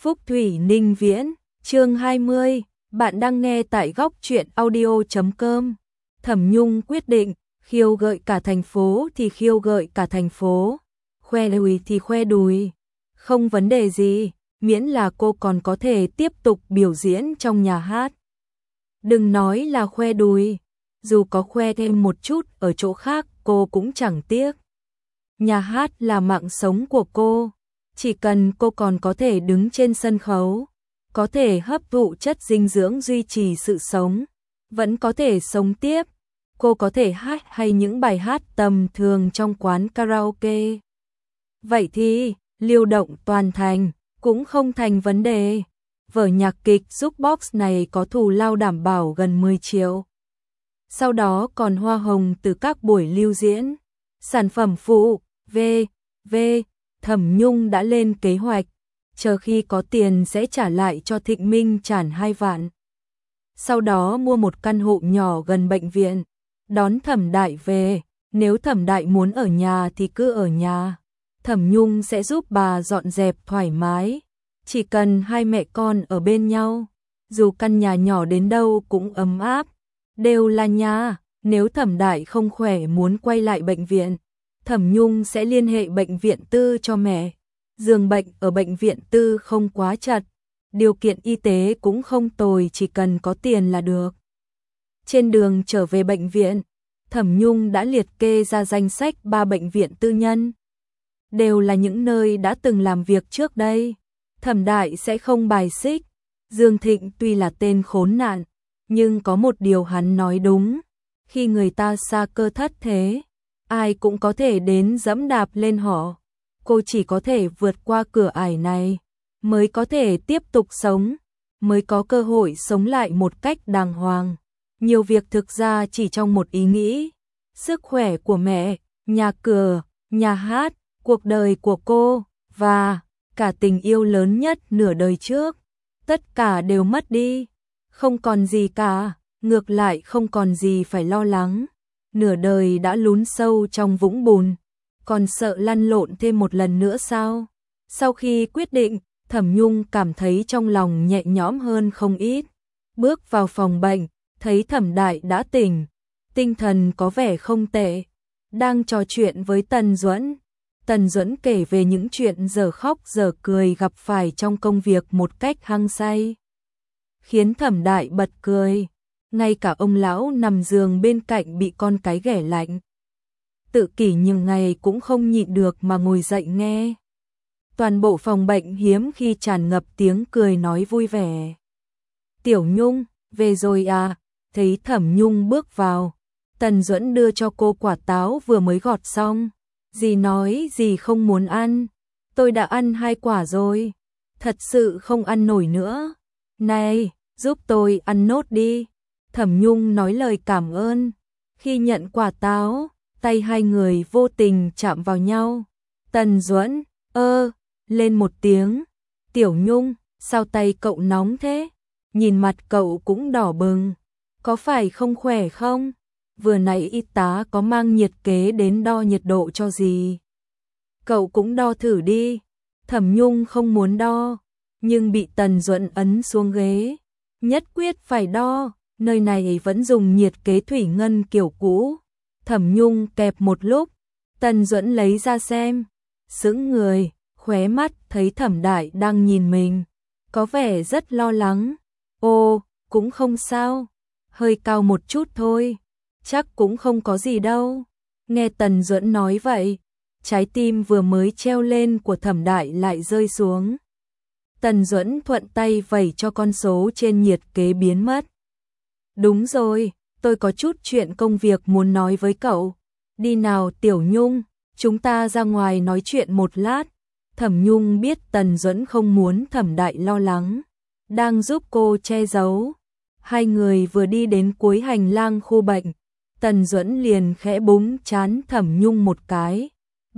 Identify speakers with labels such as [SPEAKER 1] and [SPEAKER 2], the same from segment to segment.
[SPEAKER 1] Phúc Thủy Ninh Viễn, chương 20, bạn đang nghe tại góc truyện audio.com. Thẩm Nhung quyết định, khiêu gợi cả thành phố thì khiêu gợi cả thành phố, khoe đùi thì khoe đùi, không vấn đề gì, miễn là cô còn có thể tiếp tục biểu diễn trong nhà hát. Đừng nói là khoe đùi, dù có khoe thêm một chút ở chỗ khác cô cũng chẳng tiếc. Nhà hát là mạng sống của cô, chỉ cần cô còn có thể đứng trên sân khấu, có thể hấp thụ chất dinh dưỡng duy trì sự sống, vẫn có thể sống tiếp, cô có thể hát hay những bài hát tầm thường trong quán karaoke. Vậy thì, liều động toàn thành, cũng không thành vấn đề. Vở nhạc kịch Jukebox này có thù lao đảm bảo gần 10 triệu. Sau đó còn hoa hồng từ các buổi lưu diễn. Sản phẩm phụ, v. Thẩm Nhung đã lên kế hoạch, chờ khi có tiền sẽ trả lại cho Thịnh Minh Trản 2 vạn. Sau đó mua một căn hộ nhỏ gần bệnh viện, đón Thẩm Đại về, nếu Thẩm Đại muốn ở nhà thì cứ ở nhà. Thẩm Nhung sẽ giúp bà dọn dẹp thoải mái, chỉ cần hai mẹ con ở bên nhau, dù căn nhà nhỏ đến đâu cũng ấm áp, đều là nhà. Nếu Thẩm Đại không khỏe muốn quay lại bệnh viện, Thẩm Nhung sẽ liên hệ bệnh viện tư cho mẹ. Giường bệnh ở bệnh viện tư không quá chật, điều kiện y tế cũng không tồi, chỉ cần có tiền là được. Trên đường trở về bệnh viện, Thẩm Nhung đã liệt kê ra danh sách 3 bệnh viện tư nhân. Đều là những nơi đã từng làm việc trước đây. Thẩm Đại sẽ không bài xích. Dương Thịnh tuy là tên khốn nạn, nhưng có một điều hắn nói đúng. Khi người ta sa cơ thất thế, ai cũng có thể đến dẫm đạp lên họ. Cô chỉ có thể vượt qua cửa ải này, mới có thể tiếp tục sống, mới có cơ hội sống lại một cách đàng hoàng. Nhiều việc thực ra chỉ trong một ý nghĩ. Sức khỏe của mẹ, nhà cửa, nhà hát, cuộc đời của cô, và cả tình yêu lớn nhất nửa đời trước. Tất cả đều mất đi, không còn gì cả, ngược lại không còn gì phải lo lắng. Nửa đời đã lún sâu trong vũng bùn, còn sợ lăn lộn thêm một lần nữa sao? Sau khi quyết định, Thẩm Nhung cảm thấy trong lòng nhẹ nhõm hơn không ít. Bước vào phòng bệnh, thấy Thẩm Đại đã tỉnh, tinh thần có vẻ không tệ, đang trò chuyện với Tần Duẫn. Tần Duẫn kể về những chuyện dở khóc dở cười gặp phải trong công việc một cách hăng say, khiến Thẩm Đại bật cười. Ngay cả ông lão nằm giường bên cạnh bị con cái ghẻ lạnh, tự kỷ nhưng ngày cũng không nhịn được mà ngồi dậy nghe. Toàn bộ phòng bệnh hiếm khi tràn ngập tiếng cười nói vui vẻ. Tiểu Nhung, về rồi à? Thấy Thẩm Nhung bước vào, Tần Duẫn đưa cho cô quả táo vừa mới gọt xong. Dì nói dì không muốn ăn, tôi đã ăn 2 quả rồi, thật sự không ăn nổi nữa. Này, giúp tôi ăn nốt đi. Thẩm Nhung nói lời cảm ơn. Khi nhận quả táo, tay hai người vô tình chạm vào nhau. Tần Duẫn, lên một tiếng. Tiểu Nhung, sao tay cậu nóng thế? Nhìn mặt cậu cũng đỏ bừng, có phải không khỏe không? Vừa nãy y tá có mang nhiệt kế đến đo nhiệt độ cho gì? Cậu cũng đo thử đi. Thẩm Nhung không muốn đo, nhưng bị Tần Duẫn ấn xuống ghế. Nhất quyết phải đo, nơi này vẫn dùng nhiệt kế thủy ngân kiểu cũ. Thẩm Nhung kẹp một lúc, Tần Duẫn lấy ra xem, sững người, khóe mắt thấy Thẩm Đại đang nhìn mình, có vẻ rất lo lắng. Ô, cũng không sao, hơi cao một chút thôi, chắc cũng không có gì đâu. Nghe Tần Duẫn nói vậy, trái tim vừa mới treo lên của Thẩm Đại lại rơi xuống. Tần Duẫn thuận tay vẩy cho con số trên nhiệt kế biến mất. Đúng rồi, tôi có chút chuyện công việc muốn nói với cậu. Đi nào Tiểu Nhung, chúng ta ra ngoài nói chuyện một lát. Thẩm Nhung biết Tần Duẫn không muốn Thẩm Đại lo lắng, đang giúp cô che giấu. Hai người vừa đi đến cuối hành lang khu bệnh, Tần Duẫn liền khẽ búng trán Thẩm Nhung một cái.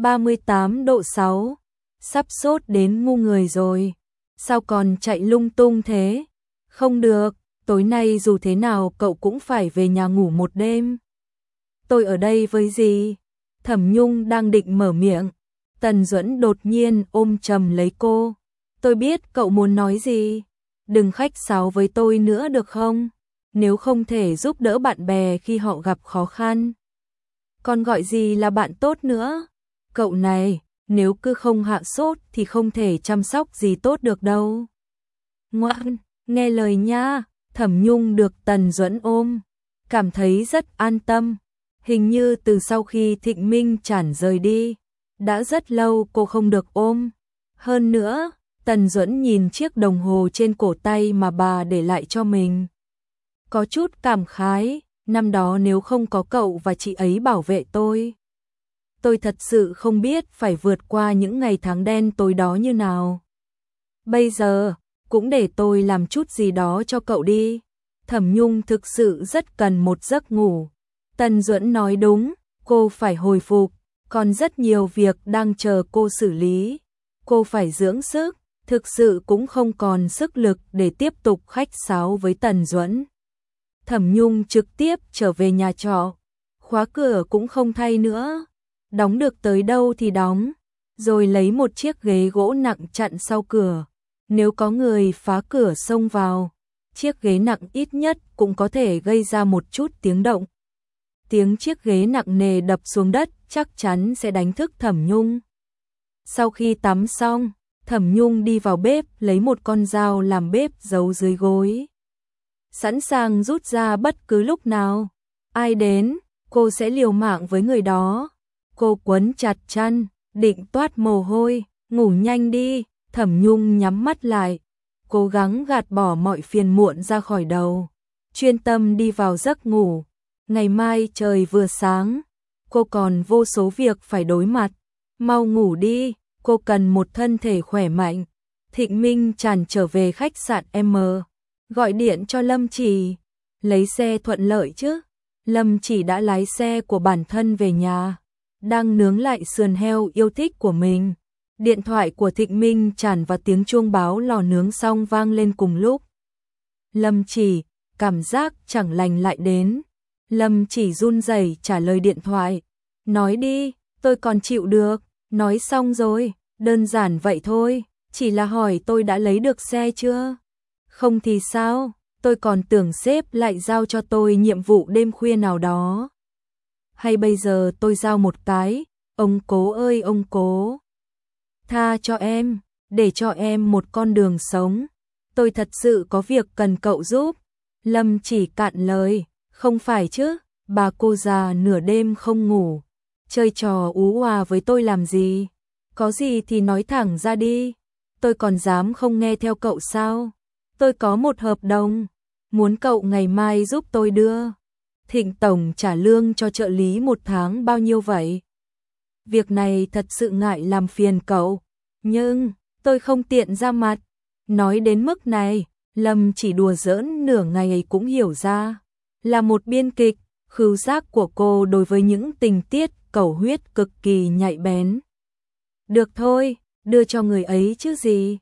[SPEAKER 1] 38 độ 6, sắp sốt đến ngu người rồi, sao còn chạy lung tung thế? Không được, tối nay dù thế nào cậu cũng phải về nhà ngủ một đêm. Tôi ở đây với dì. Thẩm Nhung đang định mở miệng, Tần Duẫn đột nhiên ôm chầm lấy cô. Tôi biết cậu muốn nói gì. Đừng khách sáo với tôi nữa được không? Nếu không thể giúp đỡ bạn bè khi họ gặp khó khăn. Còn gọi gì là bạn tốt nữa? Cậu này, nếu cứ không hạ sốt thì không thể chăm sóc gì tốt được đâu. Ngoan, nghe lời nha. Thẩm Nhung được Tần Duẫn ôm, cảm thấy rất an tâm. Hình như từ sau khi Thịnh Minh Trản rời đi, đã rất lâu cô không được ôm. Hơn nữa, Tần Duẫn nhìn chiếc đồng hồ trên cổ tay mà bà để lại cho mình. Có chút cảm khái, năm đó nếu không có cậu và chị ấy bảo vệ tôi thật sự không biết phải vượt qua những ngày tháng đen tối đó như nào. Bây giờ, cũng để tôi làm chút gì đó cho cậu đi. Thẩm Nhung thực sự rất cần một giấc ngủ. Tần Duẫn nói đúng, cô phải hồi phục, còn rất nhiều việc đang chờ cô xử lý. Cô phải dưỡng sức, thực sự cũng không còn sức lực để tiếp tục khách sáo với Tần Duẫn. Thẩm Nhung trực tiếp trở về nhà trọ, khóa cửa cũng không thay nữa, đóng được tới đâu thì đóng, rồi lấy một chiếc ghế gỗ nặng chặn sau cửa. Nếu có người phá cửa xông vào, chiếc ghế nặng ít nhất cũng có thể gây ra một chút tiếng động. Tiếng chiếc ghế nặng nề đập xuống đất chắc chắn sẽ đánh thức Thẩm Nhung. Sau khi tắm xong, Thẩm Nhung đi vào bếp lấy một con dao làm bếp giấu dưới gối. Sẵn sàng rút ra bất cứ lúc nào. Ai đến, cô sẽ liều mạng với người đó. Cô quấn chặt chăn, định toát mồ hôi, ngủ nhanh đi. Thẩm Nhung nhắm mắt lại, cố gắng gạt bỏ mọi phiền muộn ra khỏi đầu, chuyên tâm đi vào giấc ngủ. Ngày mai trời vừa sáng, cô còn vô số việc phải đối mặt. Mau ngủ đi, cô cần một thân thể khỏe mạnh. Thịnh Minh Tràn trở về khách sạn M, gọi điện cho Lâm Chỉ. Lấy xe thuận lợi chứ? Lâm Chỉ đã lái xe của bản thân về nhà, đang nướng lại sườn heo yêu thích của mình. Điện thoại của Thịnh Minh Tràn và tiếng chuông báo lò nướng xong vang lên cùng lúc. Lâm Chỉ, cảm giác chẳng lành lại đến. Lâm Chỉ run rẩy trả lời điện thoại. Nói đi, tôi còn chịu được. Nói xong rồi, đơn giản vậy thôi, chỉ là hỏi tôi đã lấy được xe chưa? Không thì sao, tôi còn tưởng sếp lại giao cho tôi nhiệm vụ đêm khuya nào đó. Hay bây giờ tôi giao một cái, ông Cố ơi ông Cố, tha cho em, để cho em một con đường sống. Tôi thật sự có việc cần cậu giúp. Lâm Chỉ cạn lời, không phải chứ, bà cô già nửa đêm không ngủ, chơi trò ú oà với tôi làm gì? Có gì thì nói thẳng ra đi, tôi còn dám không nghe theo cậu sao? Tôi có một hợp đồng, muốn cậu ngày mai giúp tôi đưa. Thịnh Tổng trả lương cho trợ lý một tháng bao nhiêu vậy? Việc này thật sự ngại làm phiền cậu, nhưng tôi không tiện ra mặt. Nói đến mức này, Lâm Chỉ đùa giỡn nửa ngày cũng hiểu ra, là một biên kịch. Khứu giác của cô đối với những tình tiết cầu huyết cực kỳ nhạy bén. Được thôi, đưa cho người ấy chứ gì.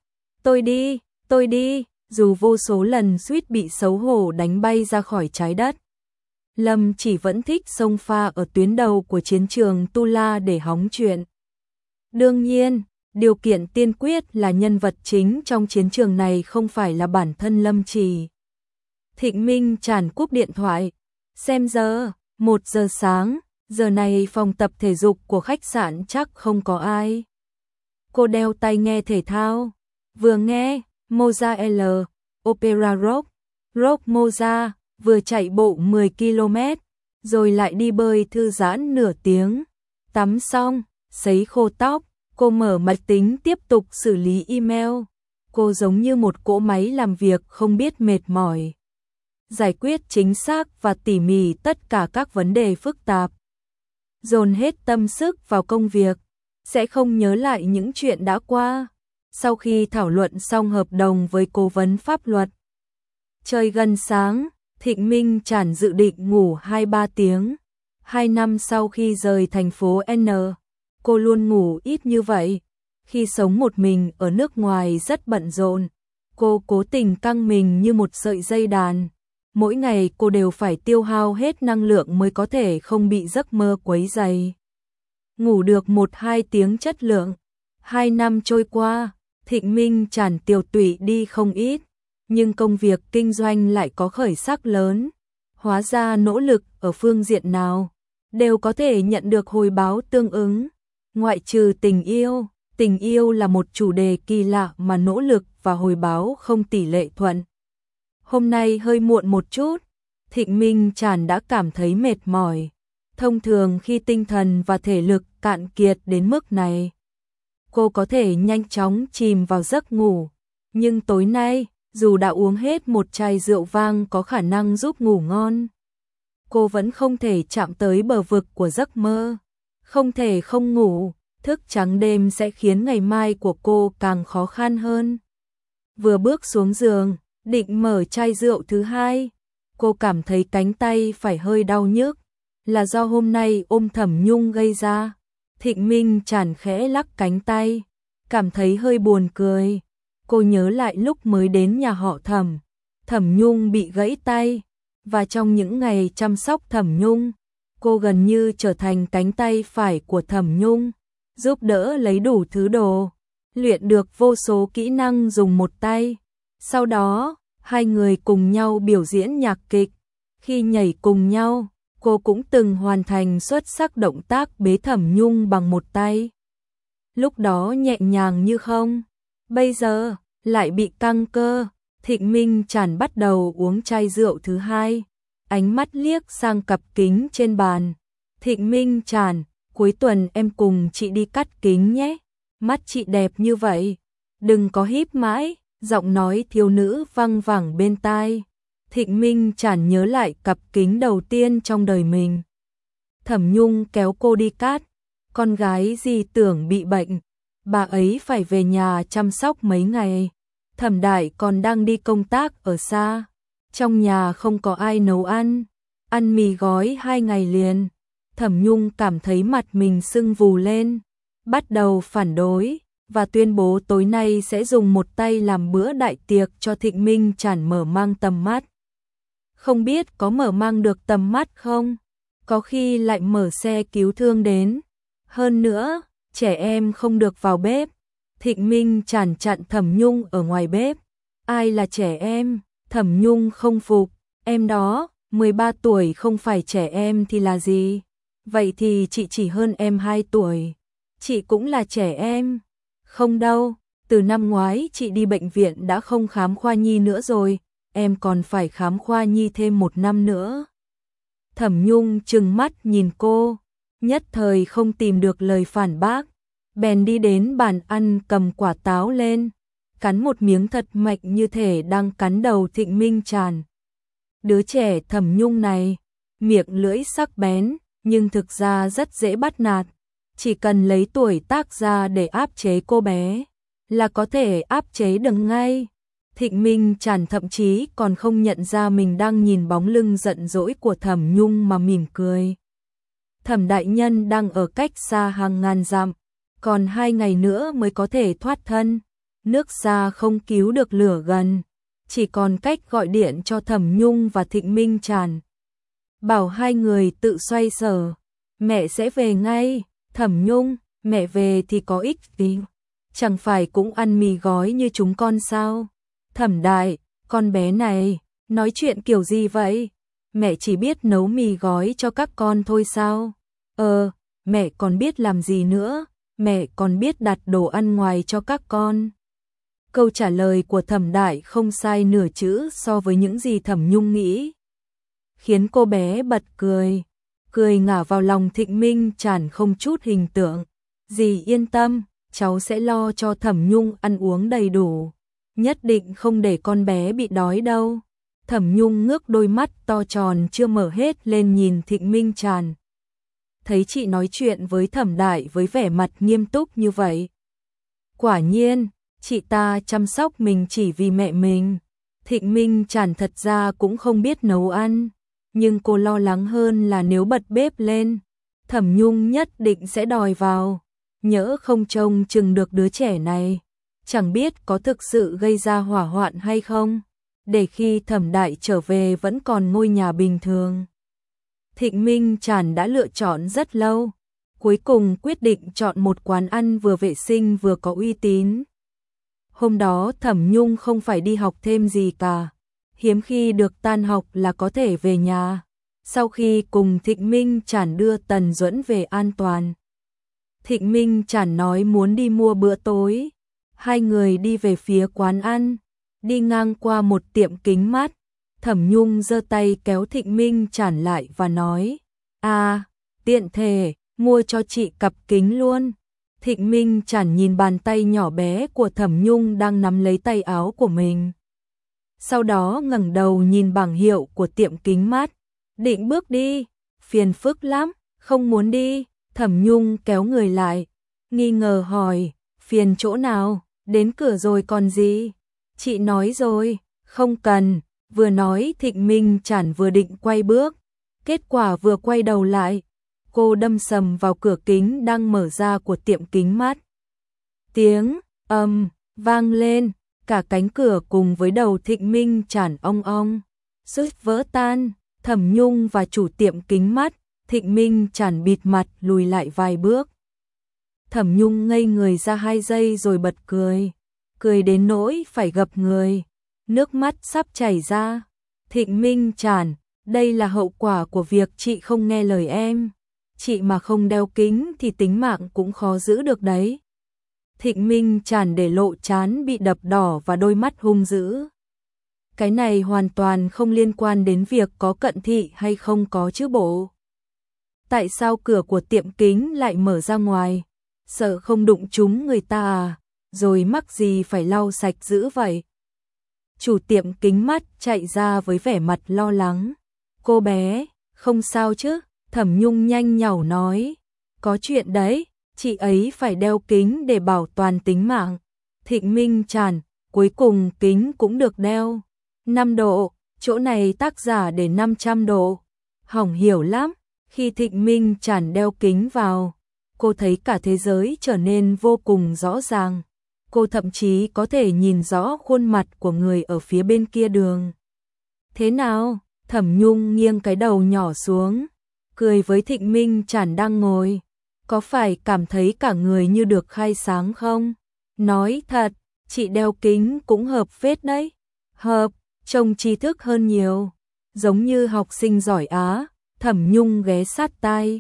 [SPEAKER 1] Tôi đi, dù vô số lần suýt bị xấu hổ đánh bay ra khỏi trái đất. Lâm Chỉ vẫn thích xông pha ở tuyến đầu của chiến trường Tu La để hóng chuyện. Đương nhiên, điều kiện tiên quyết là nhân vật chính trong chiến trường này không phải là bản thân Lâm Chỉ. Thịnh Minh Tràn cúp điện thoại. Xem giờ, 1 giờ sáng, giờ này phòng tập thể dục của khách sạn chắc không có ai. Cô đeo tai nghe thể thao, vừa nghe Moza L, Opera Rock Moza, vừa chạy bộ 10 km, rồi lại đi bơi thư giãn nửa tiếng. Tắm xong, sấy khô tóc, cô mở máy tính tiếp tục xử lý email. Cô giống như một cỗ máy làm việc không biết mệt mỏi, giải quyết chính xác và tỉ mỉ tất cả các vấn đề phức tạp. Dồn hết tâm sức vào công việc, sẽ không nhớ lại những chuyện đã qua. Sau khi thảo luận xong hợp đồng với cố vấn pháp luật, trời gần sáng, Thịnh Minh Tràn dự định ngủ 2-3 tiếng. 2 năm sau khi rời thành phố N, cô luôn ngủ ít như vậy. Khi sống một mình ở nước ngoài rất bận rộn, cô cố tình căng mình như một sợi dây đàn. Mỗi ngày cô đều phải tiêu hao hết năng lượng mới có thể không bị giấc mơ quấy rầy. Ngủ được 1-2 tiếng chất lượng. 2 năm trôi qua, Thịnh Minh Tràn tiêu tụy đi không ít, nhưng công việc kinh doanh lại có khởi sắc lớn. Hóa ra nỗ lực ở phương diện nào đều có thể nhận được hồi báo tương ứng. Ngoại trừ tình yêu là một chủ đề kỳ lạ mà nỗ lực và hồi báo không tỷ lệ thuận. Hôm nay hơi muộn một chút, Thịnh Minh Tràn đã cảm thấy mệt mỏi. Thông thường khi tinh thần và thể lực cạn kiệt đến mức này, cô có thể nhanh chóng chìm vào giấc ngủ. Nhưng tối nay, dù đã uống hết một chai rượu vang có khả năng giúp ngủ ngon, cô vẫn không thể chạm tới bờ vực của giấc mơ. Không thể không ngủ, thức trắng đêm sẽ khiến ngày mai của cô càng khó khăn hơn. Vừa bước xuống giường, định mở chai rượu thứ hai, cô cảm thấy cánh tay phải hơi đau nhức, là do hôm nay ôm Thẩm Nhung gây ra. Thịnh Minh Tràn khẽ lắc cánh tay, cảm thấy hơi buồn cười. Cô nhớ lại lúc mới đến nhà họ Thẩm, Thẩm Nhung bị gãy tay, và trong những ngày chăm sóc Thẩm Nhung, cô gần như trở thành cánh tay phải của Thẩm Nhung, giúp đỡ lấy đủ thứ đồ, luyện được vô số kỹ năng dùng một tay. Sau đó, hai người cùng nhau biểu diễn nhạc kịch. Khi nhảy cùng nhau, cô cũng từng hoàn thành xuất sắc động tác bế Thẩm Nhung bằng một tay. Lúc đó nhẹ nhàng như không, bây giờ lại bị căng cơ. Thịnh Minh Tràn bắt đầu uống chai rượu thứ hai, ánh mắt liếc sang cặp kính trên bàn. Thịnh Minh Tràn, cuối tuần em cùng chị đi cắt kính nhé, mắt chị đẹp như vậy, đừng có híp mãi. Giọng nói thiếu nữ vang vẳng bên tai. Thịnh Minh Tràn nhớ lại cặp kính đầu tiên trong đời mình. Thẩm Nhung kéo cô đi cắt, con gái gì tưởng bị bệnh, bà ấy phải về nhà chăm sóc mấy ngày. Thẩm Đại còn đang đi công tác ở xa, trong nhà không có ai nấu ăn mì gói 2 ngày liền. Thẩm Nhung cảm thấy mặt mình sưng vù lên, bắt đầu phản đối và tuyên bố tối nay sẽ dùng một tay làm bữa đại tiệc cho Thịnh Minh Tràn mở mang tầm mắt. Không biết có mở mang được tầm mắt không? Có khi lại mở xe cứu thương đến. Hơn nữa, trẻ em không được vào bếp. Thịnh Minh Tràn chặn Thẩm Nhung ở ngoài bếp. Ai là trẻ em? Thẩm Nhung không phục. Em đó, 13 tuổi không phải trẻ em thì là gì? Vậy thì chị chỉ hơn em 2 tuổi. Chị cũng là trẻ em. Không đâu, từ năm ngoái chị đi bệnh viện đã không khám khoa nhi nữa rồi, em còn phải khám khoa nhi thêm 1 năm nữa. Thẩm Nhung trừng mắt nhìn cô, nhất thời không tìm được lời phản bác, bèn đi đến bàn ăn cầm quả táo lên, cắn một miếng thật mạnh như thể đang cắn đầu Thịnh Minh Tràn. Đứa trẻ Thẩm Nhung này, miệng lưỡi sắc bén, nhưng thực ra rất dễ bắt nạt. Chỉ cần lấy tuổi tác ra để áp chế cô bé, là có thể áp chế được ngay. Thịnh Minh Tràn thậm chí còn không nhận ra mình đang nhìn bóng lưng giận dỗi của Thẩm Nhung mà mỉm cười. Thẩm đại nhân đang ở cách xa hàng ngàn dặm, còn 2 ngày nữa mới có thể thoát thân. Nước xa không cứu được lửa gần, chỉ còn cách gọi điện cho Thẩm Nhung và Thịnh Minh Tràn. Bảo hai người tự xoay sở, mẹ sẽ về ngay. Thẩm Nhung, mẹ về thì có ích gì? Chẳng phải cũng ăn mì gói như chúng con sao? Thẩm Đại, con bé này, nói chuyện kiểu gì vậy? Mẹ chỉ biết nấu mì gói cho các con thôi sao? Mẹ còn biết làm gì nữa? Mẹ còn biết đặt đồ ăn ngoài cho các con. Câu trả lời của Thẩm Đại không sai nửa chữ so với những gì Thẩm Nhung nghĩ, khiến cô bé bật cười. Cười ngả vào lòng Thịnh Minh Tràn không chút hình tượng. Dì yên tâm, cháu sẽ lo cho Thẩm Nhung ăn uống đầy đủ, nhất định không để con bé bị đói đâu. Thẩm Nhung ngước đôi mắt to tròn chưa mở hết lên nhìn Thịnh Minh Tràn. Thấy chị nói chuyện với Thẩm Đại với vẻ mặt nghiêm túc như vậy. Quả nhiên, chị ta chăm sóc mình chỉ vì mẹ mình. Thịnh Minh Tràn thật ra cũng không biết nấu ăn, nhưng cô lo lắng hơn là nếu bật bếp lên, Thẩm Nhung nhất định sẽ đòi vào. Nhỡ không trông chừng được đứa trẻ này, chẳng biết có thực sự gây ra hỏa hoạn hay không, để khi Thẩm Đại trở về vẫn còn ngôi nhà bình thường. Thịnh Minh Tràn đã lựa chọn rất lâu, cuối cùng quyết định chọn một quán ăn vừa vệ sinh vừa có uy tín. Hôm đó Thẩm Nhung không phải đi học thêm gì cả, hiếm khi được tan học là có thể về nhà. Sau khi cùng Thịnh Minh Trản đưa Tần Duẫn về an toàn, Thịnh Minh Trản nói muốn đi mua bữa tối. Hai người đi về phía quán ăn, đi ngang qua một tiệm kính mát. Thẩm Nhung giơ tay kéo Thịnh Minh Trản lại và nói, tiện thể, mua cho chị cặp kính luôn. Thịnh Minh Trản nhìn bàn tay nhỏ bé của Thẩm Nhung đang nắm lấy tay áo của mình. Sau đó ngẩng đầu nhìn bảng hiệu của tiệm kính mát, định bước đi, phiền phức lắm, không muốn đi. Thẩm Nhung kéo người lại, nghi ngờ hỏi, phiền chỗ nào, đến cửa rồi còn gì? Chị nói rồi, không cần. Vừa nói Thịnh Minh Trản vừa định quay bước, kết quả vừa quay đầu lại, cô đâm sầm vào cửa kính đang mở ra của tiệm kính mát. Tiếng vang lên, cả cánh cửa cùng với đầu Thịnh Minh Trản ong ong rứt vỡ tan. Thẩm Nhung và chủ tiệm kính mát, Thịnh Minh Trản bịt mặt lùi lại vài bước. Thẩm Nhung ngây người ra 2 giây rồi bật cười, cười đến nỗi phải gập người, nước mắt sắp chảy ra. Thịnh Minh Trản, đây là hậu quả của việc chị không nghe lời em. Chị mà không đeo kính thì tính mạng cũng khó giữ được đấy. Thịnh Minh Trản để lộ trán bị đập đỏ và đôi mắt hung dữ. Cái này hoàn toàn không liên quan đến việc có cận thị hay không có chứ bộ. Tại sao cửa của tiệm kính lại mở ra ngoài? Sợ không đụng trúng người ta à? Rồi mắc gì phải lau sạch dữ vậy? Chủ tiệm kính mắt chạy ra với vẻ mặt lo lắng. Cô bé, không sao chứ? Thẩm Nhung nhanh nhảu nói. Có chuyện đấy, chị ấy phải đeo kính để bảo toàn tính mạng. Thịnh Minh Trản, cuối cùng kính cũng được đeo. 5 độ, chỗ này tác giả để 500 độ. Hỏng hiểu lắm. Khi Thịnh Minh Trản đeo kính vào, cô thấy cả thế giới trở nên vô cùng rõ ràng. Cô thậm chí có thể nhìn rõ khuôn mặt của người ở phía bên kia đường. Thế nào? Thẩm Nhung nghiêng cái đầu nhỏ xuống, cười với Thịnh Minh Trản đang ngồi. Có phải cảm thấy cả người như được khai sáng không? Nói thật, chị đeo kính cũng hợp phết đấy. Hợp, trông trí thức hơn nhiều. Giống như học sinh giỏi Á. Thẩm Nhung ghé sát tai,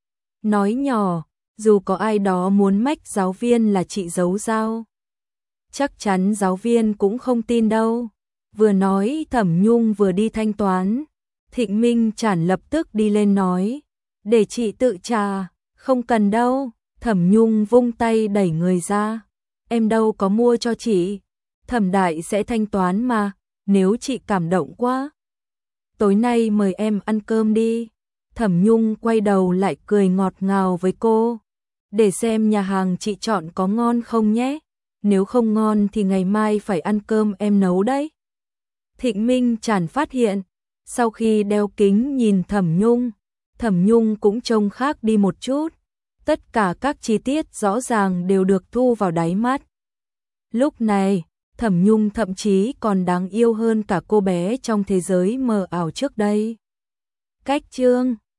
[SPEAKER 1] nói nhỏ, dù có ai đó muốn mách giáo viên là chị giấu dao, chắc chắn giáo viên cũng không tin đâu. Vừa nói Thẩm Nhung vừa đi thanh toán. Thịnh Minh Trản lập tức đi lên nói, để chị tự trả. Không cần đâu. Thẩm Nhung vung tay đẩy người ra, em đâu có mua cho chị. Thẩm đại sẽ thanh toán mà, nếu chị cảm động quá, tối nay mời em ăn cơm đi. Thẩm Nhung quay đầu lại cười ngọt ngào với cô. Để xem nhà hàng chị chọn có ngon không nhé. Nếu không ngon thì ngày mai phải ăn cơm em nấu đấy. Thịnh Minh Trản phát hiện, sau khi đeo kính nhìn Thẩm Nhung cũng trông khác đi một chút. Tất cả các chi tiết rõ ràng đều được thu vào đáy mắt. Lúc này, Thẩm Nhung thậm chí còn đáng yêu hơn cả cô bé trong thế giới mờ ảo trước đây. Cách chương